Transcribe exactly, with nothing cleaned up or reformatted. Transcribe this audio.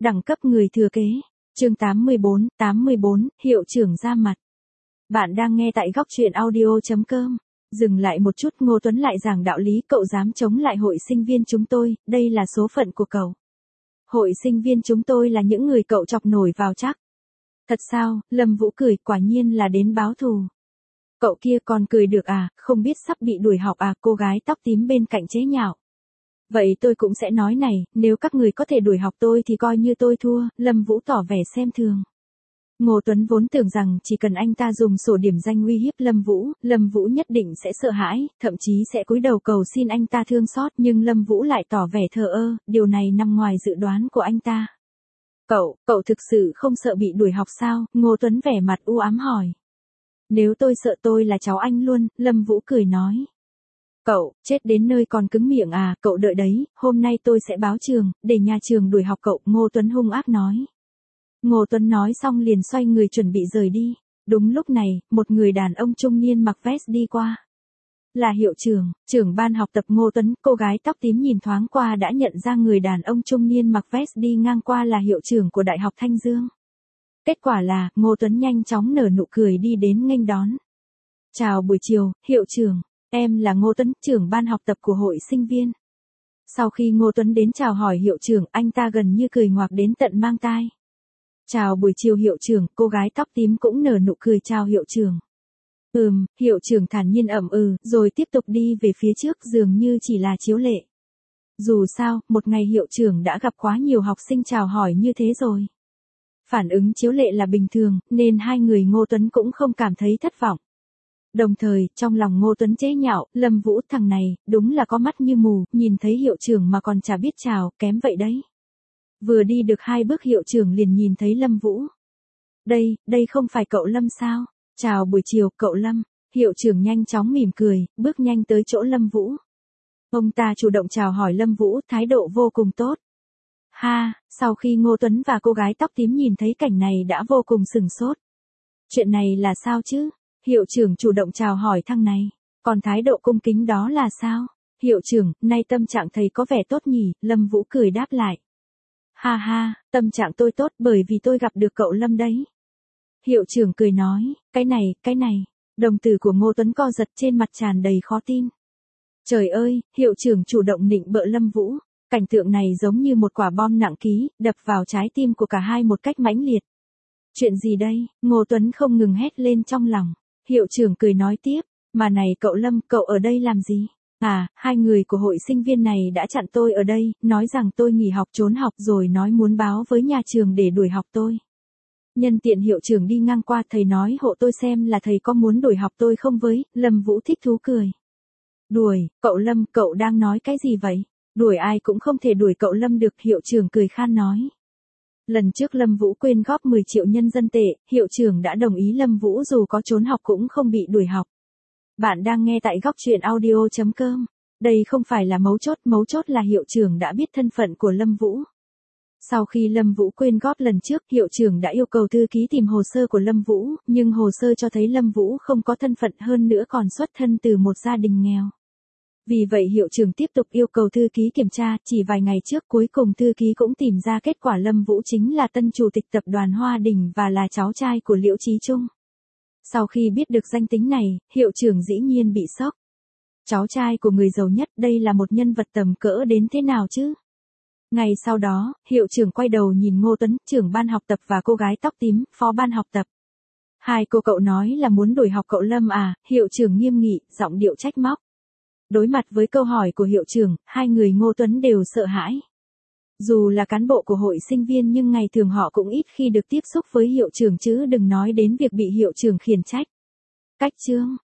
Đẳng cấp người thừa kế. Chương tám mươi bốn, tám mươi bốn, hiệu trưởng ra mặt. Bạn đang nghe tại góc truyện audio chấm com. Dừng lại một chút, Ngô Tuấn lại giảng đạo lý, cậu dám chống lại hội sinh viên chúng tôi, đây là số phận của cậu. Hội sinh viên chúng tôi là những người cậu chọc nổi vào chắc. Thật sao? Lâm Vũ cười, quả nhiên là đến báo thù. Cậu kia còn cười được à, không biết sắp bị đuổi học à, cô gái tóc tím bên cạnh chế nhạo. Vậy tôi cũng sẽ nói này, nếu các người có thể đuổi học tôi thì coi như tôi thua, Lâm Vũ tỏ vẻ xem thường. Ngô Tuấn vốn tưởng rằng chỉ cần anh ta dùng sổ điểm danh uy hiếp Lâm Vũ, Lâm Vũ nhất định sẽ sợ hãi, thậm chí sẽ cúi đầu cầu xin anh ta thương xót, nhưng Lâm Vũ lại tỏ vẻ thờ ơ, điều này nằm ngoài dự đoán của anh ta. Cậu, cậu thực sự không sợ bị đuổi học sao? Ngô Tuấn vẻ mặt u ám hỏi. Nếu tôi sợ tôi là cháu anh luôn, Lâm Vũ cười nói. Cậu, chết đến nơi còn cứng miệng à, cậu đợi đấy, hôm nay tôi sẽ báo trường, để nhà trường đuổi học cậu, Ngô Tuấn hung ác nói. Ngô Tuấn nói xong liền xoay người chuẩn bị rời đi. Đúng lúc này, một người đàn ông trung niên mặc vest đi qua. Là hiệu trưởng, trưởng ban học tập Ngô Tuấn, cô gái tóc tím nhìn thoáng qua đã nhận ra người đàn ông trung niên mặc vest đi ngang qua là hiệu trưởng của Đại học Thanh Dương. Kết quả là, Ngô Tuấn nhanh chóng nở nụ cười đi đến nghênh đón. Chào buổi chiều, hiệu trưởng. Em là Ngô Tuấn, trưởng ban học tập của hội sinh viên. Sau khi Ngô Tuấn đến chào hỏi hiệu trưởng, anh ta gần như cười ngoạc đến tận mang tai. Chào buổi chiều hiệu trưởng, cô gái tóc tím cũng nở nụ cười chào hiệu trưởng. Ừm, hiệu trưởng thản nhiên ậm ừ, rồi tiếp tục đi về phía trước dường như chỉ là chiếu lệ. Dù sao, một ngày hiệu trưởng đã gặp quá nhiều học sinh chào hỏi như thế rồi. Phản ứng chiếu lệ là bình thường, nên hai người Ngô Tuấn cũng không cảm thấy thất vọng. Đồng thời, trong lòng Ngô Tuấn chế nhạo, Lâm Vũ thằng này, đúng là có mắt như mù, nhìn thấy hiệu trưởng mà còn chả biết chào, kém vậy đấy. Vừa đi được hai bước hiệu trưởng liền nhìn thấy Lâm Vũ. Đây, đây không phải cậu Lâm sao? Chào buổi chiều, cậu Lâm. Hiệu trưởng nhanh chóng mỉm cười, bước nhanh tới chỗ Lâm Vũ. Ông ta chủ động chào hỏi Lâm Vũ, thái độ vô cùng tốt. Ha, sau khi Ngô Tuấn và cô gái tóc tím nhìn thấy cảnh này đã vô cùng sửng sốt. Chuyện này là sao chứ? Hiệu trưởng chủ động chào hỏi thằng này, còn thái độ cung kính đó là sao? Hiệu trưởng, nay tâm trạng thầy có vẻ tốt nhỉ, Lâm Vũ cười đáp lại. Ha ha, tâm trạng tôi tốt bởi vì tôi gặp được cậu Lâm đấy. Hiệu trưởng cười nói, cái này, cái này, đồng tử của Ngô Tuấn co giật trên mặt tràn đầy khó tin. Trời ơi, hiệu trưởng chủ động nịnh bợ Lâm Vũ, cảnh tượng này giống như một quả bom nặng ký, đập vào trái tim của cả hai một cách mãnh liệt. Chuyện gì đây? Ngô Tuấn không ngừng hét lên trong lòng. Hiệu trưởng cười nói tiếp, mà này cậu Lâm, cậu ở đây làm gì? À, hai người của hội sinh viên này đã chặn tôi ở đây, nói rằng tôi nghỉ học trốn học rồi nói muốn báo với nhà trường để đuổi học tôi. Nhân tiện hiệu trưởng đi ngang qua thầy nói hộ tôi xem là thầy có muốn đuổi học tôi không với, Lâm Vũ thích thú cười. Đuổi, cậu Lâm, cậu đang nói cái gì vậy? Đuổi ai cũng không thể đuổi cậu Lâm được, hiệu trưởng cười khan nói. Lần trước Lâm Vũ quyên góp mười triệu nhân dân tệ, hiệu trưởng đã đồng ý Lâm Vũ dù có trốn học cũng không bị đuổi học. Bạn đang nghe tại góc truyện audio chấm com. Đây không phải là mấu chốt, mấu chốt là hiệu trưởng đã biết thân phận của Lâm Vũ. Sau khi Lâm Vũ quyên góp lần trước, hiệu trưởng đã yêu cầu thư ký tìm hồ sơ của Lâm Vũ, nhưng hồ sơ cho thấy Lâm Vũ không có thân phận, hơn nữa còn xuất thân từ một gia đình nghèo. Vì vậy hiệu trưởng tiếp tục yêu cầu thư ký kiểm tra, chỉ vài ngày trước cuối cùng thư ký cũng tìm ra kết quả Lâm Vũ chính là tân chủ tịch tập đoàn Hoa Đình và là cháu trai của Liễu Chí Trung. Sau khi biết được danh tính này, hiệu trưởng dĩ nhiên bị sốc. Cháu trai của người giàu nhất, đây là một nhân vật tầm cỡ đến thế nào chứ? Ngày sau đó, hiệu trưởng quay đầu nhìn Ngô Tuấn, trưởng ban học tập và cô gái tóc tím, phó ban học tập. Hai cô cậu nói là muốn đuổi học cậu Lâm à? Hiệu trưởng nghiêm nghị, giọng điệu trách móc. Đối mặt với câu hỏi của hiệu trưởng, hai người Ngô Tuấn đều sợ hãi. Dù là cán bộ của hội sinh viên nhưng ngày thường họ cũng ít khi được tiếp xúc với hiệu trưởng chứ đừng nói đến việc bị hiệu trưởng khiển trách. Cách chương,